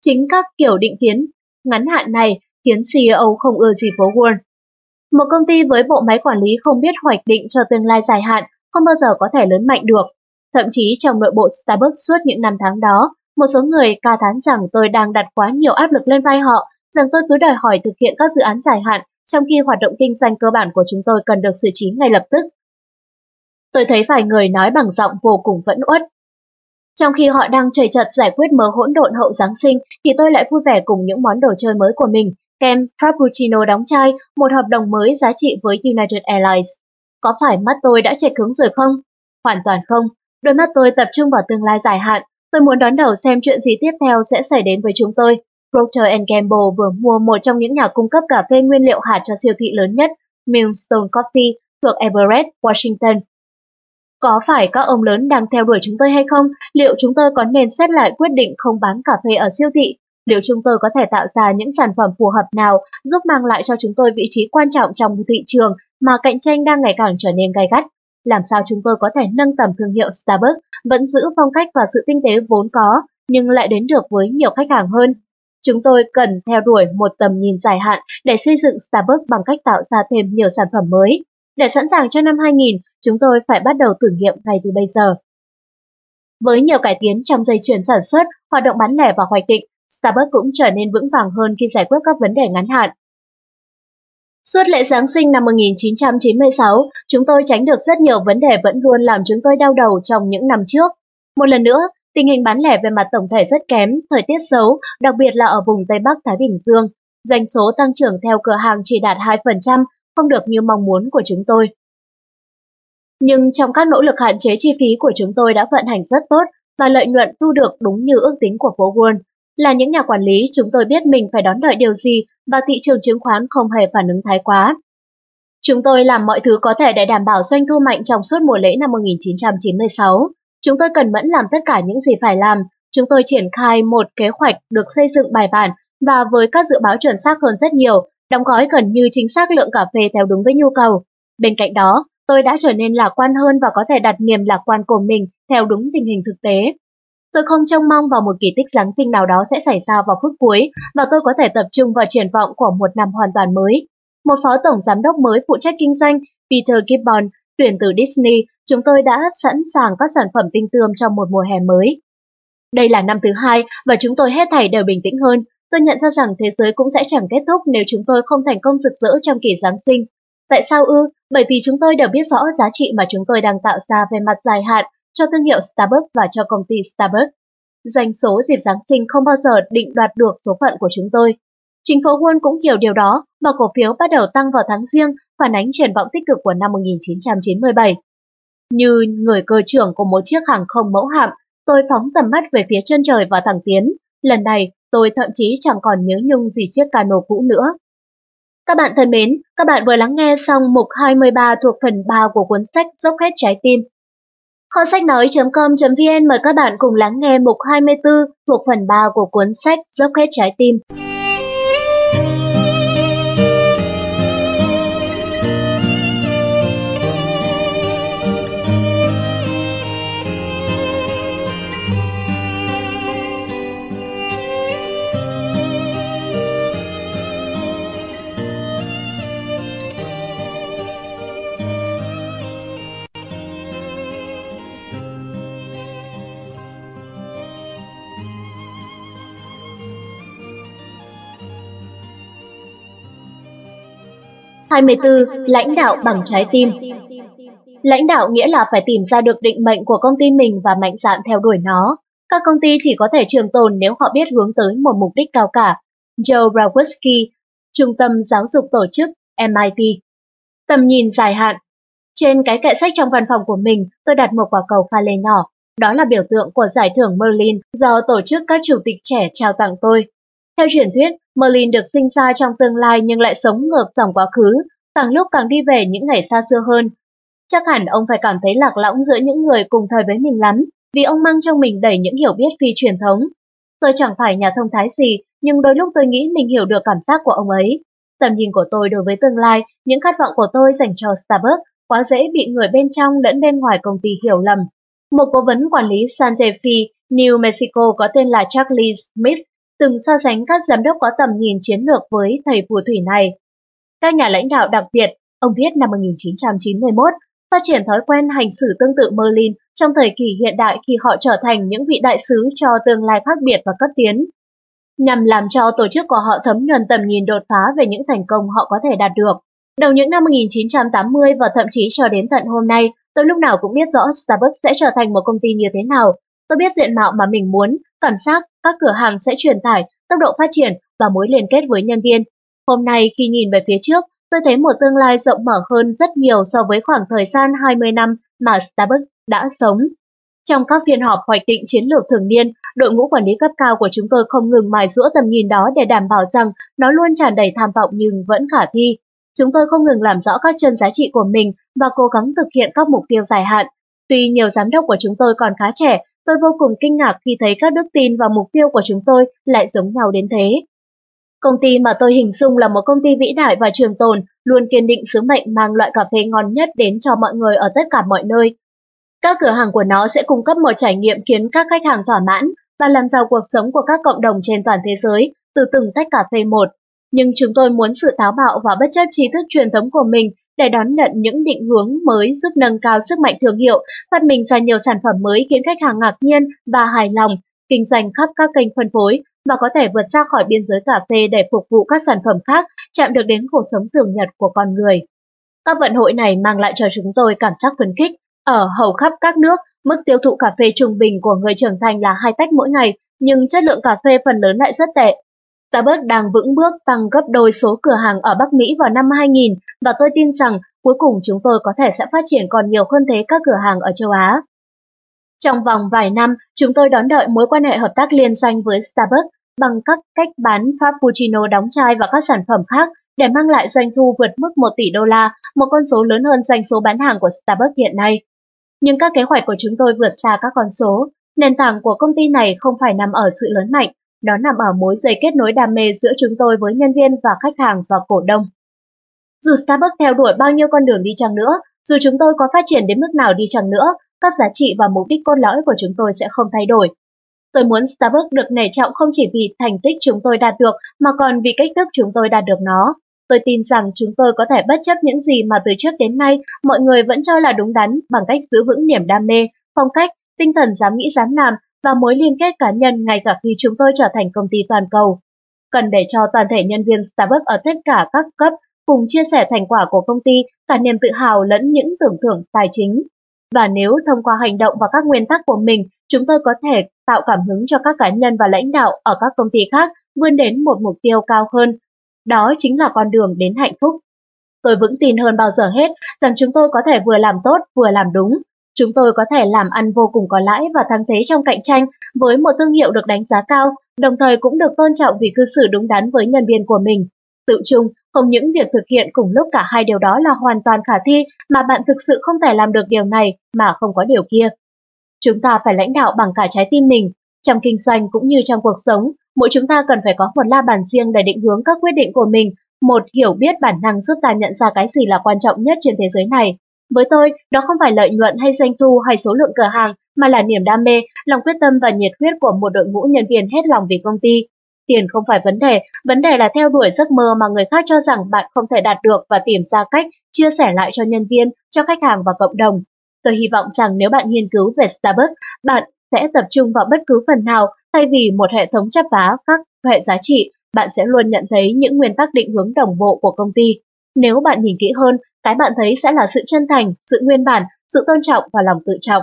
Chính các kiểu định kiến ngắn hạn này khiến CEO không ưa gì phố Wall. Một công ty với bộ máy quản lý không biết hoạch định cho tương lai dài hạn không bao giờ có thể lớn mạnh được. Thậm chí trong nội bộ Starbucks suốt những năm tháng đó, một số người ca thán rằng tôi đang đặt quá nhiều áp lực lên vai họ, rằng tôi cứ đòi hỏi thực hiện các dự án dài hạn, trong khi hoạt động kinh doanh cơ bản của chúng tôi cần được xử trí ngay lập tức. Tôi thấy vài người nói bằng giọng vô cùng phẫn uất. Trong khi họ đang chầy chật giải quyết mớ hỗn độn hậu Giáng sinh, thì tôi lại vui vẻ cùng những món đồ chơi mới của mình, kem Frappuccino đóng chai, một hợp đồng mới giá trị với United Airlines. Có phải mắt tôi đã chệch hướng rồi không? Hoàn toàn không. Đôi mắt tôi tập trung vào tương lai dài hạn. Tôi muốn đón đầu xem chuyện gì tiếp theo sẽ xảy đến với chúng tôi. Procter Gamble vừa mua một trong những nhà cung cấp cà phê nguyên liệu hạt cho siêu thị lớn nhất, Millstone Coffee, thuộc Everett, Washington. Có phải các ông lớn đang theo đuổi chúng tôi hay không? Liệu chúng tôi có nên xét lại quyết định không bán cà phê ở siêu thị? Liệu chúng tôi có thể tạo ra những sản phẩm phù hợp nào giúp mang lại cho chúng tôi vị trí quan trọng trong thị trường mà cạnh tranh đang ngày càng trở nên gay gắt? Làm sao chúng tôi có thể nâng tầm thương hiệu Starbucks, vẫn giữ phong cách và sự tinh tế vốn có, nhưng lại đến được với nhiều khách hàng hơn? Chúng tôi cần theo đuổi một tầm nhìn dài hạn để xây dựng Starbucks bằng cách tạo ra thêm nhiều sản phẩm mới. Để sẵn sàng cho năm 2000, chúng tôi phải bắt đầu thử nghiệm ngay từ bây giờ. Với nhiều cải tiến trong dây chuyền sản xuất, hoạt động bán lẻ và hoạch định, Starbucks cũng trở nên vững vàng hơn khi giải quyết các vấn đề ngắn hạn. Suốt lễ Giáng sinh năm 1996, chúng tôi tránh được rất nhiều vấn đề vẫn luôn làm chúng tôi đau đầu trong những năm trước. Một lần nữa, tình hình bán lẻ về mặt tổng thể rất kém, thời tiết xấu, đặc biệt là ở vùng Tây Bắc Thái Bình Dương. Doanh số tăng trưởng theo cửa hàng chỉ đạt 2%, không được như mong muốn của chúng tôi. Nhưng trong các nỗ lực hạn chế chi phí của chúng tôi đã vận hành rất tốt và lợi nhuận thu được đúng như ước tính của phố Wall. Là những nhà quản lý, chúng tôi biết mình phải đón đợi điều gì và thị trường chứng khoán không hề phản ứng thái quá. Chúng tôi làm mọi thứ có thể để đảm bảo doanh thu mạnh trong suốt mùa lễ năm 1996. Chúng tôi cẩn mẫn làm tất cả những gì phải làm. Chúng tôi triển khai một kế hoạch được xây dựng bài bản và với các dự báo chuẩn xác hơn rất nhiều, đóng gói gần như chính xác lượng cà phê theo đúng với nhu cầu. Bên cạnh đó, tôi đã trở nên lạc quan hơn và có thể đặt niềm lạc quan của mình theo đúng tình hình thực tế. Tôi không trông mong vào một kỳ tích Giáng sinh nào đó sẽ xảy ra vào phút cuối và tôi có thể tập trung vào triển vọng của một năm hoàn toàn mới. Một phó tổng giám đốc mới phụ trách kinh doanh, Peter Gibbon, tuyển từ Disney, chúng tôi đã sẵn sàng các sản phẩm tinh tươm trong một mùa hè mới. Đây là năm thứ hai và chúng tôi hết thảy đều bình tĩnh hơn. Tôi nhận ra rằng thế giới cũng sẽ chẳng kết thúc nếu chúng tôi không thành công rực rỡ trong kỳ Giáng sinh. Tại sao ư? Bởi vì chúng tôi đều biết rõ giá trị mà chúng tôi đang tạo ra về mặt dài hạn cho thương hiệu Starbucks và cho công ty Starbucks. Doanh số dịp Giáng sinh không bao giờ định đoạt được số phận của chúng tôi. Chính phố Wall cũng hiểu điều đó và cổ phiếu bắt đầu tăng vào tháng Giêng, phản ánh triển vọng tích cực của năm 1997. Như người cơ trưởng của một chiếc hàng không mẫu hạm, tôi phóng tầm mắt về phía chân trời và thẳng tiến. Lần này, tôi thậm chí chẳng còn nhớ nhung gì chiếc cano cũ nữa. Các bạn thân mến, các bạn vừa lắng nghe xong mục 23 thuộc phần 3 của cuốn sách Dốc hết trái tim. Kho sách nói.com.vn mời các bạn cùng lắng nghe mục 24 thuộc phần 3 của cuốn sách Dốc hết trái tim. Lãnh đạo bằng trái tim. Lãnh đạo nghĩa là phải tìm ra được định mệnh của công ty mình và mạnh dạn theo đuổi nó. Các công ty chỉ có thể trường tồn nếu họ biết hướng tới một mục đích cao cả. Joe Brawoski, Trung tâm Giáo dục Tổ chức, MIT. Tầm nhìn dài hạn. Trên cái kệ sách trong văn phòng của mình, tôi đặt một quả cầu pha lê nhỏ. Đó là biểu tượng của giải thưởng Merlin do tổ chức các chủ tịch trẻ trao tặng tôi. Theo truyền thuyết, Merlin được sinh ra trong tương lai nhưng lại sống ngược dòng quá khứ, càng lúc càng đi về những ngày xa xưa hơn. Chắc hẳn ông phải cảm thấy lạc lõng giữa những người cùng thời với mình lắm, vì ông mang trong mình đầy những hiểu biết phi truyền thống. Tôi chẳng phải nhà thông thái gì, nhưng đôi lúc tôi nghĩ mình hiểu được cảm giác của ông ấy. Tầm nhìn của tôi đối với tương lai, những khát vọng của tôi dành cho Starbucks quá dễ bị người bên trong lẫn bên ngoài công ty hiểu lầm. Một cố vấn quản lý Santa Fe, New Mexico có tên là Charlie Smith từng so sánh các giám đốc có tầm nhìn chiến lược với thầy phù thủy này. Các nhà lãnh đạo đặc biệt, ông viết năm 1991, phát triển thói quen hành xử tương tự Merlin trong thời kỳ hiện đại khi họ trở thành những vị đại sứ cho tương lai khác biệt và cấp tiến, nhằm làm cho tổ chức của họ thấm nhuần tầm nhìn đột phá về những thành công họ có thể đạt được. Đầu những năm 1980 và thậm chí cho đến tận hôm nay, tôi lúc nào cũng biết rõ Starbucks sẽ trở thành một công ty như thế nào. Tôi biết diện mạo mà mình muốn, cảm giác các cửa hàng sẽ truyền tải, tốc độ phát triển và mối liên kết với nhân viên. Hôm nay khi nhìn về phía trước, tôi thấy một tương lai rộng mở hơn rất nhiều so với khoảng thời gian 20 năm mà Starbucks đã sống. Trong các phiên họp hoạch định chiến lược thường niên, đội ngũ quản lý cấp cao của chúng tôi không ngừng mài giũa tầm nhìn đó để đảm bảo rằng nó luôn tràn đầy tham vọng nhưng vẫn khả thi. Chúng tôi không ngừng làm rõ các chân giá trị của mình và cố gắng thực hiện các mục tiêu dài hạn. Tuy nhiều giám đốc của chúng tôi còn khá trẻ, tôi vô cùng kinh ngạc khi thấy các đức tin và mục tiêu của chúng tôi lại giống nhau đến thế. Công ty mà tôi hình dung là một công ty vĩ đại và trường tồn, luôn kiên định sứ mệnh mang loại cà phê ngon nhất đến cho mọi người ở tất cả mọi nơi. Các cửa hàng của nó sẽ cung cấp một trải nghiệm khiến các khách hàng thỏa mãn và làm giàu cuộc sống của các cộng đồng trên toàn thế giới từ từng tách cà phê một. Nhưng chúng tôi muốn sự táo bạo và bất chấp tri thức truyền thống của mình để đón nhận những định hướng mới giúp nâng cao sức mạnh thương hiệu, phát minh ra nhiều sản phẩm mới khiến khách hàng ngạc nhiên và hài lòng, kinh doanh khắp các kênh phân phối và có thể vượt ra khỏi biên giới cà phê để phục vụ các sản phẩm khác chạm được đến cuộc sống thường nhật của con người. Các vận hội này mang lại cho chúng tôi cảm giác phấn khích. Ở hầu khắp các nước, mức tiêu thụ cà phê trung bình của người trưởng thành là 2 tách mỗi ngày, nhưng chất lượng cà phê phần lớn lại rất tệ. Starbucks đang vững bước tăng gấp đôi số cửa hàng ở Bắc Mỹ vào năm 2000 và tôi tin rằng cuối cùng chúng tôi có thể sẽ phát triển còn nhiều hơn thế các cửa hàng ở châu Á. Trong vòng vài năm, chúng tôi đón đợi mối quan hệ hợp tác liên doanh với Starbucks bằng các cách bán Frappuccino đóng chai và các sản phẩm khác để mang lại doanh thu vượt mức 1 tỷ đô la, một con số lớn hơn doanh số bán hàng của Starbucks hiện nay. Nhưng các kế hoạch của chúng tôi vượt xa các con số. Nền tảng của công ty này không phải nằm ở sự lớn mạnh, nó nằm ở mối dây kết nối đam mê giữa chúng tôi với nhân viên và khách hàng và cổ đông. Dù Starbucks theo đuổi bao nhiêu con đường đi chăng nữa, dù chúng tôi có phát triển đến mức nào đi chăng nữa, các giá trị và mục đích cốt lõi của chúng tôi sẽ không thay đổi. Tôi muốn Starbucks được nể trọng không chỉ vì thành tích chúng tôi đạt được mà còn vì cách thức chúng tôi đạt được nó. Tôi tin rằng chúng tôi có thể bất chấp những gì mà từ trước đến nay mọi người vẫn cho là đúng đắn bằng cách giữ vững niềm đam mê, phong cách, tinh thần dám nghĩ dám làm và mối liên kết cá nhân ngay cả khi chúng tôi trở thành công ty toàn cầu. Cần để cho toàn thể nhân viên Starbucks ở tất cả các cấp cùng chia sẻ thành quả của công ty, cả niềm tự hào lẫn những tưởng thưởng tài chính. Và nếu thông qua hành động và các nguyên tắc của mình, chúng tôi có thể tạo cảm hứng cho các cá nhân và lãnh đạo ở các công ty khác vươn đến một mục tiêu cao hơn. Đó chính là con đường đến hạnh phúc. Tôi vững tin hơn bao giờ hết rằng chúng tôi có thể vừa làm tốt vừa làm đúng. Chúng tôi có thể làm ăn vô cùng có lãi và thắng thế trong cạnh tranh với một thương hiệu được đánh giá cao, đồng thời cũng được tôn trọng vì cư xử đúng đắn với nhân viên của mình. Tự chung, không những việc thực hiện cùng lúc cả hai điều đó là hoàn toàn khả thi, mà bạn thực sự không thể làm được điều này mà không có điều kia. Chúng ta phải lãnh đạo bằng cả trái tim mình. Trong kinh doanh cũng như trong cuộc sống, mỗi chúng ta cần phải có một la bàn riêng để định hướng các quyết định của mình, một hiểu biết bản năng giúp ta nhận ra cái gì là quan trọng nhất trên thế giới này. Với tôi, đó không phải lợi nhuận hay doanh thu hay số lượng cửa hàng, mà là niềm đam mê, lòng quyết tâm và nhiệt huyết của một đội ngũ nhân viên hết lòng vì công ty. Tiền không phải vấn đề là theo đuổi giấc mơ mà người khác cho rằng bạn không thể đạt được và tìm ra cách chia sẻ lại cho nhân viên, cho khách hàng và cộng đồng. Tôi hy vọng rằng nếu bạn nghiên cứu về Starbucks, bạn sẽ tập trung vào bất cứ phần nào thay vì một hệ thống chắp vá các hệ giá trị, bạn sẽ luôn nhận thấy những nguyên tắc định hướng đồng bộ của công ty. Nếu bạn nhìn kỹ hơn, cái bạn thấy sẽ là sự chân thành, sự nguyên bản, sự tôn trọng và lòng tự trọng.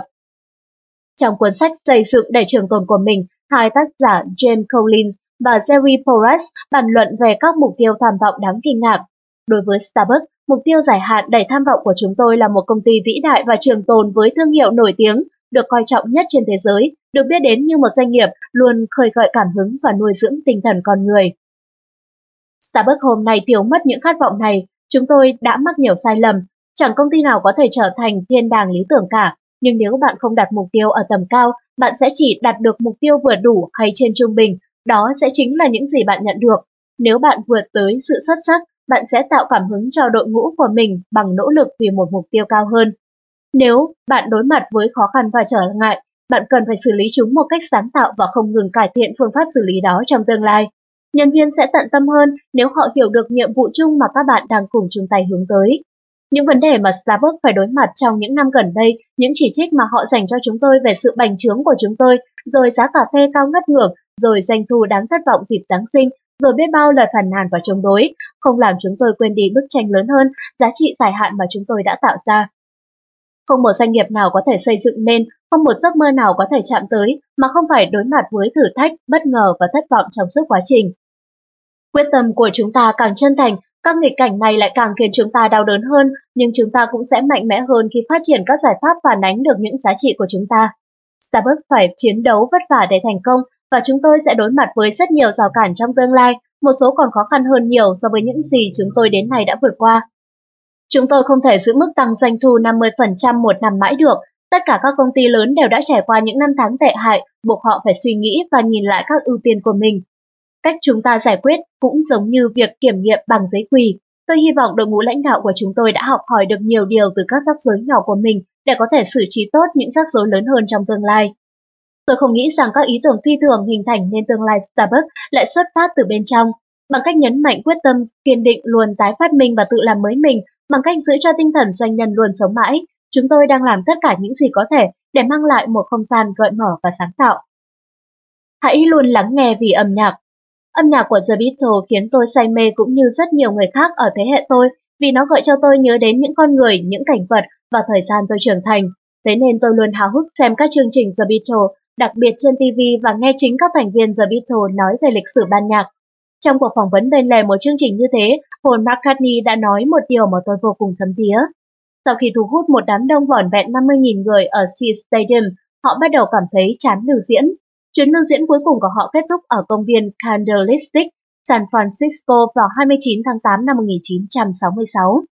Trong cuốn sách Xây dựng để trường tồn của mình, hai tác giả James Collins và Jerry Porras bàn luận về các mục tiêu tham vọng đáng kinh ngạc. Đối với Starbucks, mục tiêu dài hạn đầy tham vọng của chúng tôi là một công ty vĩ đại và trường tồn với thương hiệu nổi tiếng, được coi trọng nhất trên thế giới, được biết đến như một doanh nghiệp luôn khơi gợi cảm hứng và nuôi dưỡng tinh thần con người. Starbucks hôm nay thiếu mất những khát vọng này, chúng tôi đã mắc nhiều sai lầm. Chẳng công ty nào có thể trở thành thiên đàng lý tưởng cả, nhưng nếu bạn không đặt mục tiêu ở tầm cao, bạn sẽ chỉ đạt được mục tiêu vừa đủ hay trên trung bình, đó sẽ chính là những gì bạn nhận được. Nếu bạn vượt tới sự xuất sắc, bạn sẽ tạo cảm hứng cho đội ngũ của mình bằng nỗ lực vì một mục tiêu cao hơn. Nếu bạn đối mặt với khó khăn và trở ngại, bạn cần phải xử lý chúng một cách sáng tạo và không ngừng cải thiện phương pháp xử lý đó trong tương lai. Nhân viên sẽ tận tâm hơn nếu họ hiểu được nhiệm vụ chung mà các bạn đang cùng chung tay hướng tới. Những vấn đề mà Starbucks phải đối mặt trong những năm gần đây, những chỉ trích mà họ dành cho chúng tôi về sự bành trướng của chúng tôi, rồi giá cà phê cao ngất ngưởng, rồi doanh thu đáng thất vọng dịp Giáng sinh, rồi biết bao lời phàn nàn và chống đối, không làm chúng tôi quên đi bức tranh lớn hơn, giá trị dài hạn mà chúng tôi đã tạo ra. Không một doanh nghiệp nào có thể xây dựng nên, không một giấc mơ nào có thể chạm tới mà không phải đối mặt với thử thách, bất ngờ và thất vọng trong suốt quá trình. Quyết tâm của chúng ta càng chân thành, các nghịch cảnh này lại càng khiến chúng ta đau đớn hơn, nhưng chúng ta cũng sẽ mạnh mẽ hơn khi phát triển các giải pháp phản ánh được những giá trị của chúng ta. Starbucks phải chiến đấu vất vả để thành công, và chúng tôi sẽ đối mặt với rất nhiều rào cản trong tương lai, một số còn khó khăn hơn nhiều so với những gì chúng tôi đến nay đã vượt qua. Chúng tôi không thể giữ mức tăng doanh thu 50% một năm mãi được. Tất cả các công ty lớn đều đã trải qua những năm tháng tệ hại, buộc họ phải suy nghĩ và nhìn lại các ưu tiên của mình. Cách chúng ta giải quyết cũng giống như việc kiểm nghiệm bằng giấy quỳ. Tôi hy vọng đội ngũ lãnh đạo của chúng tôi đã học hỏi được nhiều điều từ các rắc rối nhỏ của mình để có thể xử trí tốt những rắc rối lớn hơn trong tương lai. Tôi không nghĩ rằng các ý tưởng phi thường hình thành nên tương lai Starbucks lại xuất phát từ bên trong. Bằng cách nhấn mạnh quyết tâm, kiên định luôn tái phát minh và tự làm mới mình, bằng cách giữ cho tinh thần doanh nhân luôn sống mãi, chúng tôi đang làm tất cả những gì có thể để mang lại một không gian gợi mở và sáng tạo. Hãy luôn lắng nghe vì âm nhạc. Âm nhạc của The Beatles khiến tôi say mê cũng như rất nhiều người khác ở thế hệ tôi, vì nó gợi cho tôi nhớ đến những con người, những cảnh vật và thời gian tôi trưởng thành. Thế nên tôi luôn háo hức xem các chương trình The Beatles, đặc biệt trên TV, và nghe chính các thành viên The Beatles nói về lịch sử ban nhạc. Trong cuộc phỏng vấn bên lề một chương trình như thế, Paul McCartney đã nói một điều mà tôi vô cùng thấm thía. Sau khi thu hút một đám đông vỏn vẹn 50.000 người ở Shea Stadium, họ bắt đầu cảm thấy chán lưu diễn. Chuyến lưu diễn cuối cùng của họ kết thúc ở công viên Candlestick, San Francisco vào 29 tháng 8 năm 1966.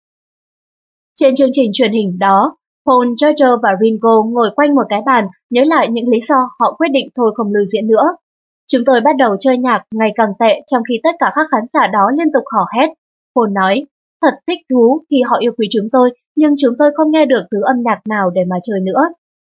Trên chương trình truyền hình đó, Paul, George và Ringo ngồi quanh một cái bàn nhớ lại những lý do họ quyết định thôi không lưu diễn nữa. Chúng tôi bắt đầu chơi nhạc ngày càng tệ trong khi tất cả các khán giả đó liên tục hò hét. Paul nói, thật thích thú khi họ yêu quý chúng tôi, nhưng chúng tôi không nghe được thứ âm nhạc nào để mà chơi nữa.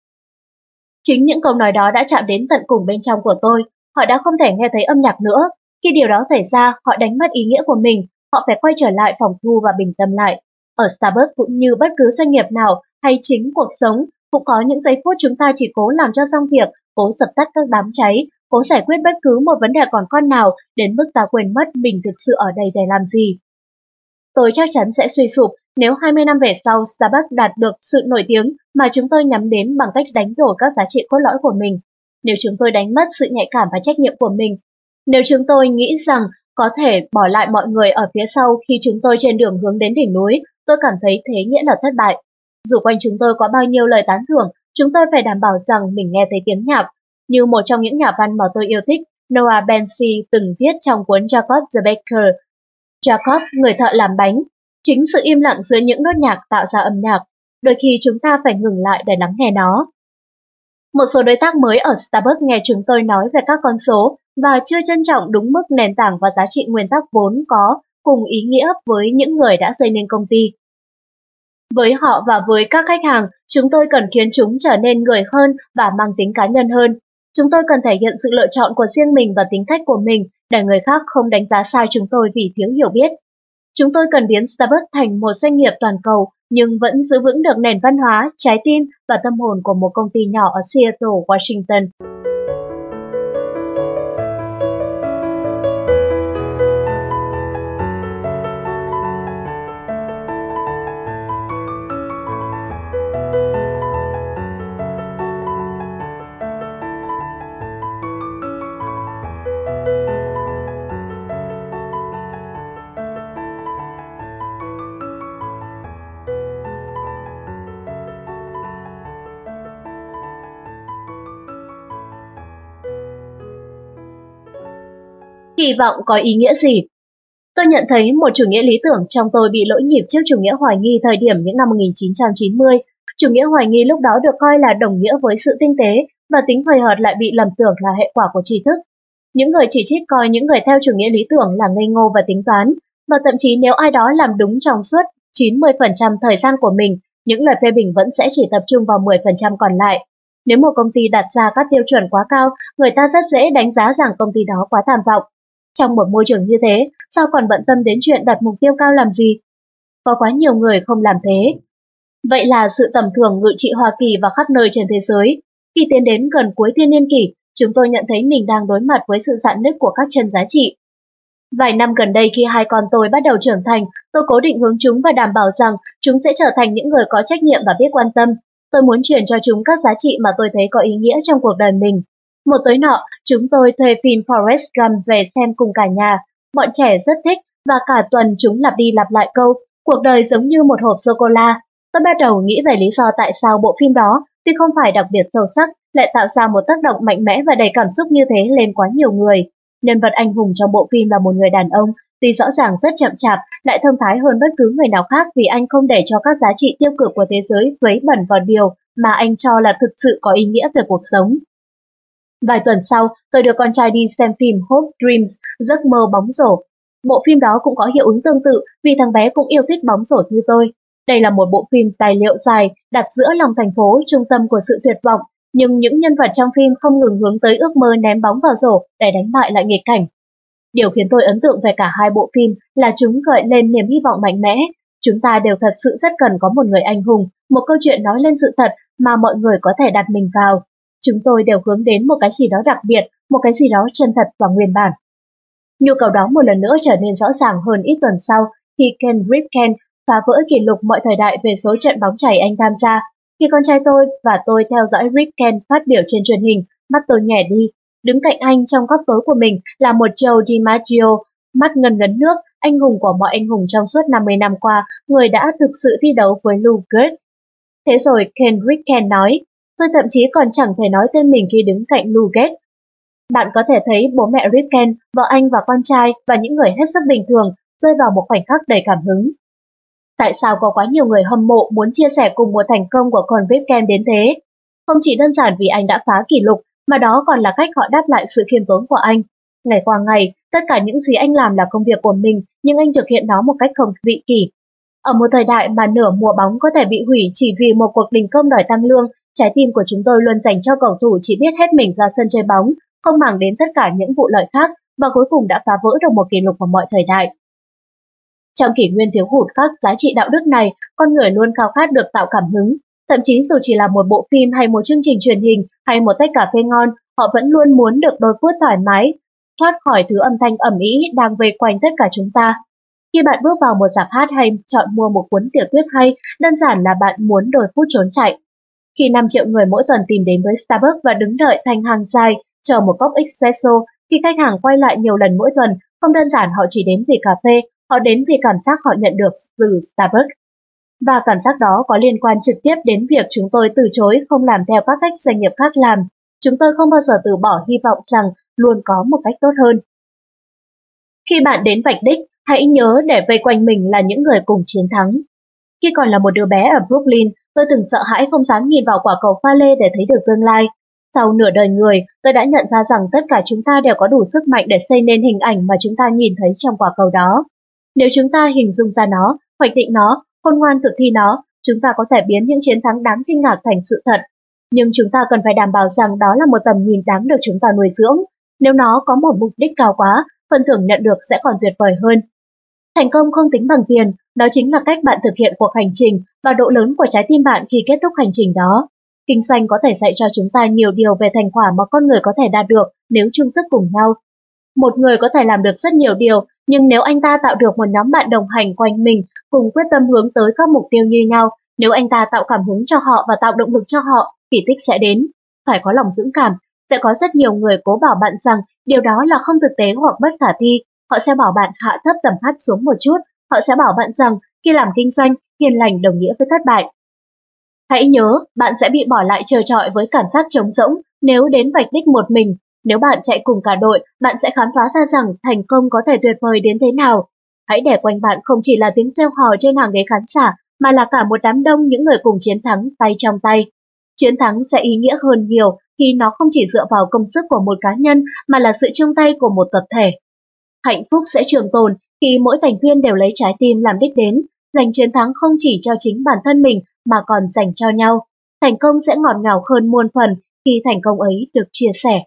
Chính những câu nói đó đã chạm đến tận cùng bên trong của tôi. Họ đã không thể nghe thấy âm nhạc nữa. Khi điều đó xảy ra, họ đánh mất ý nghĩa của mình. Họ phải quay trở lại phòng thu và bình tâm lại. Ở Starbucks cũng như bất cứ doanh nghiệp nào hay chính cuộc sống, cũng có những giây phút chúng ta chỉ cố làm cho xong việc, cố dập tắt các đám cháy, cố giải quyết bất cứ một vấn đề còn con nào đến mức ta quên mất mình thực sự ở đây để làm gì. Tôi chắc chắn sẽ suy sụp nếu 20 năm về sau Starbucks đạt được sự nổi tiếng mà chúng tôi nhắm đến bằng cách đánh đổ các giá trị cốt lõi của mình. Nếu chúng tôi đánh mất sự nhạy cảm và trách nhiệm của mình. Nếu chúng tôi nghĩ rằng có thể bỏ lại mọi người ở phía sau khi chúng tôi trên đường hướng đến đỉnh núi, tôi cảm thấy thế nghĩa là thất bại. Dù quanh chúng tôi có bao nhiêu lời tán thưởng, chúng tôi phải đảm bảo rằng mình nghe thấy tiếng nhạc. Như một trong những nhà văn mà tôi yêu thích, Noah Bensi từng viết trong cuốn Jacob the Baker. Jacob, người thợ làm bánh. Chính sự im lặng giữa những nốt nhạc tạo ra âm nhạc. Đôi khi chúng ta phải ngừng lại để lắng nghe nó. Một số đối tác mới ở Starbucks nghe chúng tôi nói về các con số và chưa trân trọng đúng mức nền tảng và giá trị nguyên tắc vốn có cùng ý nghĩa với những người đã xây nên công ty. Với họ và với các khách hàng, chúng tôi cần khiến chúng trở nên người hơn và mang tính cá nhân hơn. Chúng tôi cần thể hiện sự lựa chọn của riêng mình và tính cách của mình để người khác không đánh giá sai chúng tôi vì thiếu hiểu biết. Chúng tôi cần biến Starbucks thành một doanh nghiệp toàn cầu nhưng vẫn giữ vững được nền văn hóa, trái tim và tâm hồn của một công ty nhỏ ở Seattle, Washington. Kỳ vọng có ý nghĩa gì? Tôi nhận thấy một chủ nghĩa lý tưởng trong tôi bị lỗi nhịp trước chủ nghĩa hoài nghi thời điểm những năm 1990. Chủ nghĩa hoài nghi lúc đó được coi là đồng nghĩa với sự tinh tế, và tính hời hợt lại bị lầm tưởng là hệ quả của tri thức. Những người chỉ trích coi những người theo chủ nghĩa lý tưởng là ngây ngô và tính toán, và thậm chí nếu ai đó làm đúng trong suốt 90% thời gian của mình, những lời phê bình vẫn sẽ chỉ tập trung vào 10% còn lại. Nếu một công ty đặt ra các tiêu chuẩn quá cao, người ta rất dễ đánh giá rằng công ty đó quá tham vọng. Trong một môi trường như thế, sao còn bận tâm đến chuyện đặt mục tiêu cao làm gì? Có quá nhiều người không làm thế. Vậy là sự tầm thường ngự trị Hoa Kỳ và khắp nơi trên thế giới. Khi tiến đến gần cuối thiên niên kỷ, chúng tôi nhận thấy mình đang đối mặt với sự rạn nứt của các chân giá trị. Vài năm gần đây khi hai con tôi bắt đầu trưởng thành, tôi cố định hướng chúng và đảm bảo rằng chúng sẽ trở thành những người có trách nhiệm và biết quan tâm. Tôi muốn truyền cho chúng các giá trị mà tôi thấy có ý nghĩa trong cuộc đời mình. Một tối nọ, chúng tôi thuê phim Forrest Gump về xem cùng cả nhà. Bọn trẻ rất thích và cả tuần chúng lặp đi lặp lại câu, cuộc đời giống như một hộp sô-cô-la. Tôi bắt đầu nghĩ về lý do tại sao bộ phim đó, tuy không phải đặc biệt sâu sắc, lại tạo ra một tác động mạnh mẽ và đầy cảm xúc như thế lên quá nhiều người. Nhân vật anh hùng trong bộ phim là một người đàn ông, tuy rõ ràng rất chậm chạp, lại thông thái hơn bất cứ người nào khác vì anh không để cho các giá trị tiêu cực của thế giới vấy bẩn vào điều mà anh cho là thực sự có ý nghĩa về cuộc sống. Vài tuần sau, tôi đưa con trai đi xem phim Hope Dreams, giấc mơ bóng rổ. Bộ phim đó cũng có hiệu ứng tương tự vì thằng bé cũng yêu thích bóng rổ như tôi. Đây là một bộ phim tài liệu dài đặt giữa lòng thành phố, trung tâm của sự tuyệt vọng, nhưng những nhân vật trong phim không ngừng hướng tới ước mơ ném bóng vào rổ để đánh bại lại nghịch cảnh. Điều khiến tôi ấn tượng về cả hai bộ phim là chúng gợi lên niềm hy vọng mạnh mẽ. Chúng ta đều thật sự rất cần có một người anh hùng, một câu chuyện nói lên sự thật mà mọi người có thể đặt mình vào. Chúng tôi đều hướng đến một cái gì đó đặc biệt, một cái gì đó chân thật và nguyên bản. Nhu cầu đó một lần nữa trở nên rõ ràng hơn ít tuần sau khi Ken Ripken phá vỡ kỷ lục mọi thời đại về số trận bóng chày anh tham gia. Khi con trai tôi và tôi theo dõi Ripken phát biểu trên truyền hình, mắt tôi nhòe đi. Đứng cạnh anh trong góc tối của mình là một Joe DiMaggio, mắt ngần ngấn nước, anh hùng của mọi anh hùng trong suốt 50 năm qua, người đã thực sự thi đấu với Lou Gehrt. Thế rồi Ken Ripken nói, tôi thậm chí còn chẳng thể nói tên mình khi đứng cạnh Lou Gehrt. Bạn có thể thấy bố mẹ Ripken, vợ anh và con trai và những người hết sức bình thường rơi vào một khoảnh khắc đầy cảm hứng. Tại sao có quá nhiều người hâm mộ muốn chia sẻ cùng một thành công của con Ripken đến thế? Không chỉ đơn giản vì anh đã phá kỷ lục, mà đó còn là cách họ đáp lại sự khiêm tốn của anh. Ngày qua ngày, tất cả những gì anh làm là công việc của mình, nhưng anh thực hiện nó một cách không vị kỷ. Ở một thời đại mà nửa mùa bóng có thể bị hủy chỉ vì một cuộc đình công đòi tăng lương, trái tim của chúng tôi luôn dành cho cầu thủ chỉ biết hết mình ra sân chơi bóng, không màng đến tất cả những vụ lợi khác, và cuối cùng đã phá vỡ được một kỷ lục của mọi thời đại. Trong kỷ nguyên thiếu hụt các giá trị đạo đức này, con người luôn khao khát được tạo cảm hứng. Thậm chí dù chỉ là một bộ phim hay một chương trình truyền hình hay một tách cà phê ngon, họ vẫn luôn muốn được đôi phút thoải mái, thoát khỏi thứ âm thanh ầm ĩ đang vây quanh tất cả chúng ta. Khi bạn bước vào một rạp hát hay chọn mua một cuốn tiểu thuyết hay, đơn giản là bạn muốn đôi phút trốn chạy. Khi 5 triệu người mỗi tuần tìm đến với Starbucks và đứng đợi thành hàng dài, chờ một cốc espresso, khi khách hàng quay lại nhiều lần mỗi tuần, không đơn giản họ chỉ đến vì cà phê, họ đến vì cảm giác họ nhận được từ Starbucks. Và cảm giác đó có liên quan trực tiếp đến việc chúng tôi từ chối không làm theo các cách doanh nghiệp khác làm. Chúng tôi không bao giờ từ bỏ hy vọng rằng luôn có một cách tốt hơn. Khi bạn đến vạch đích, hãy nhớ để vây quanh mình là những người cùng chiến thắng. Khi còn là một đứa bé ở Brooklyn, tôi từng sợ hãi không dám nhìn vào quả cầu pha lê để thấy được tương lai. Sau nửa đời người, tôi đã nhận ra rằng tất cả chúng ta đều có đủ sức mạnh để xây nên hình ảnh mà chúng ta nhìn thấy trong quả cầu đó. Nếu chúng ta hình dung ra nó, hoạch định nó, khôn ngoan thực thi nó, chúng ta có thể biến những chiến thắng đáng kinh ngạc thành sự thật. Nhưng chúng ta cần phải đảm bảo rằng đó là một tầm nhìn đáng được chúng ta nuôi dưỡng. Nếu nó có một mục đích cao quá, phần thưởng nhận được sẽ còn tuyệt vời hơn. Thành công không tính bằng tiền, đó chính là cách bạn thực hiện cuộc hành trình và độ lớn của trái tim bạn khi kết thúc hành trình đó. Kinh doanh có thể dạy cho chúng ta nhiều điều về thành quả mà con người có thể đạt được nếu chung sức cùng nhau. Một người có thể làm được rất nhiều điều, nhưng nếu anh ta tạo được một nhóm bạn đồng hành quanh mình cùng quyết tâm hướng tới các mục tiêu như nhau, nếu anh ta tạo cảm hứng cho họ và tạo động lực cho họ, kỳ tích sẽ đến. Phải có lòng dũng cảm, sẽ có rất nhiều người cố bảo bạn rằng điều đó là không thực tế hoặc bất khả thi. Họ sẽ bảo bạn hạ thấp tầm mắt xuống một chút, họ sẽ bảo bạn rằng khi làm kinh doanh, hiền lành đồng nghĩa với thất bại. Hãy nhớ, bạn sẽ bị bỏ lại trơ trọi với cảm giác trống rỗng nếu đến vạch đích một mình. Nếu bạn chạy cùng cả đội, bạn sẽ khám phá ra rằng thành công có thể tuyệt vời đến thế nào. Hãy để quanh bạn không chỉ là tiếng reo hò trên hàng ghế khán giả, mà là cả một đám đông những người cùng chiến thắng tay trong tay. Chiến thắng sẽ ý nghĩa hơn nhiều khi nó không chỉ dựa vào công sức của một cá nhân, mà là sự chung tay của một tập thể. Hạnh phúc sẽ trường tồn khi mỗi thành viên đều lấy trái tim làm đích đến, giành chiến thắng không chỉ cho chính bản thân mình mà còn dành cho nhau. thành công sẽ ngọt ngào hơn muôn phần khi thành công ấy được chia sẻ.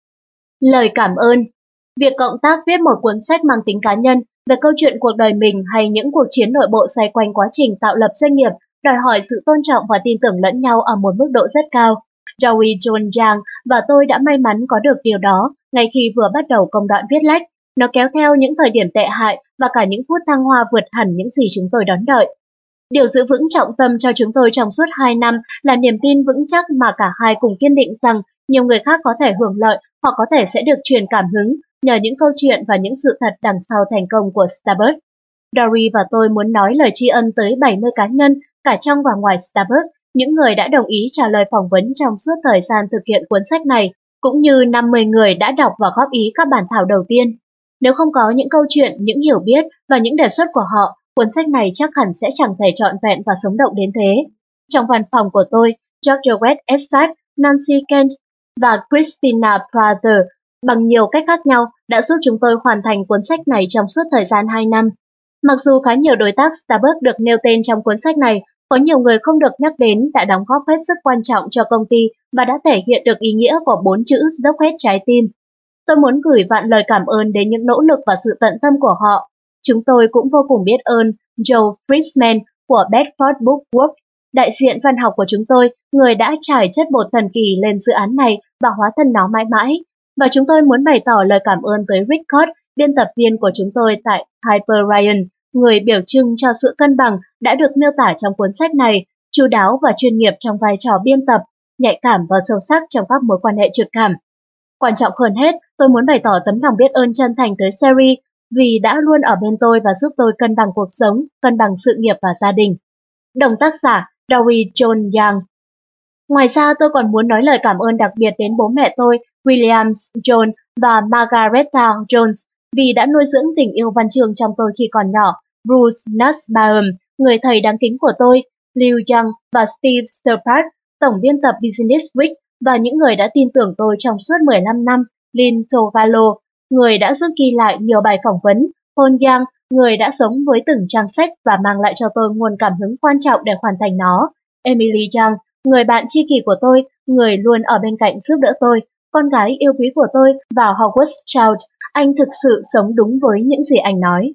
Lời cảm ơn. Việc cộng tác viết một cuốn sách mang tính cá nhân về câu chuyện cuộc đời mình hay những cuộc chiến nội bộ xoay quanh quá trình tạo lập doanh nghiệp đòi hỏi sự tôn trọng và tin tưởng lẫn nhau ở một mức độ rất cao. Dowie John Yang và tôi đã may mắn có được điều đó ngay khi vừa bắt đầu công đoạn viết lách. Nó kéo theo những thời điểm tệ hại và cả những phút thăng hoa vượt hẳn những gì chúng tôi đón đợi. Điều giữ vững trọng tâm cho chúng tôi trong suốt 2 năm là niềm tin vững chắc mà cả hai cùng kiên định rằng nhiều người khác có thể hưởng lợi hoặc có thể sẽ được truyền cảm hứng nhờ những câu chuyện và những sự thật đằng sau thành công của Starbucks. Dory và tôi muốn nói lời tri ân tới 70 cá nhân cả trong và ngoài Starbucks, những người đã đồng ý trả lời phỏng vấn trong suốt thời gian thực hiện cuốn sách này, cũng như 50 người đã đọc và góp ý các bản thảo đầu tiên. Nếu không có những câu chuyện, những hiểu biết và những đề xuất của họ, cuốn sách này chắc hẳn sẽ chẳng thể trọn vẹn và sống động đến thế. Trong văn phòng của tôi, George West Essad, Nancy Kent và Christina Prather bằng nhiều cách khác nhau đã giúp chúng tôi hoàn thành cuốn sách này trong suốt thời gian 2 năm. Mặc dù khá nhiều đối tác Starbucks được nêu tên trong cuốn sách này, có nhiều người không được nhắc đến đã đóng góp hết sức quan trọng cho công ty và đã thể hiện được ý nghĩa của 4 chữ dốc hết trái tim. Tôi muốn gửi vạn lời cảm ơn đến những nỗ lực và sự tận tâm của họ. Chúng tôi cũng vô cùng biết ơn Joe Friedman của Bedford Bookworks, đại diện văn học của chúng tôi, người đã trải chất bột thần kỳ lên dự án này và hóa thân nó mãi mãi. Và chúng tôi muốn bày tỏ lời cảm ơn tới Rick Cott, biên tập viên của chúng tôi tại Hyperion, người biểu trưng cho sự cân bằng đã được miêu tả trong cuốn sách này, chu đáo và chuyên nghiệp trong vai trò biên tập, nhạy cảm và sâu sắc trong các mối quan hệ trực cảm. Quan trọng hơn hết, tôi muốn bày tỏ tấm lòng biết ơn chân thành tới Sherry vì đã luôn ở bên tôi và giúp tôi cân bằng cuộc sống, cân bằng sự nghiệp và gia đình. Đồng tác giả Dowie John Yang. Ngoài ra tôi còn muốn nói lời cảm ơn đặc biệt đến bố mẹ tôi, William John và Margaretha Jones, vì đã nuôi dưỡng tình yêu văn chương trong tôi khi còn nhỏ, Bruce Nussbaum, người thầy đáng kính của tôi, Liu Young và Steve Sturpart, tổng biên tập Business Week, và những người đã tin tưởng tôi trong suốt 15 năm, Lynn Tovallo, người đã giúp ghi lại nhiều bài phỏng vấn, Paul Yang, người đã sống với từng trang sách và mang lại cho tôi nguồn cảm hứng quan trọng để hoàn thành nó, Emily Young, người bạn tri kỷ của tôi, người luôn ở bên cạnh giúp đỡ tôi, con gái yêu quý của tôi, và Howard Child, anh thực sự sống đúng với những gì anh nói.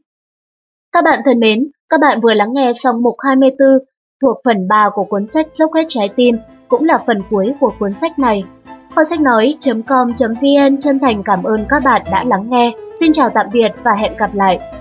Các bạn thân mến, các bạn vừa lắng nghe xong mục 24 thuộc phần 3 của cuốn sách Dốc hết trái tim, cũng là phần cuối của cuốn sách này. Kho sách nói.com.vn chân thành cảm ơn các bạn đã lắng nghe. Xin chào tạm biệt và hẹn gặp lại.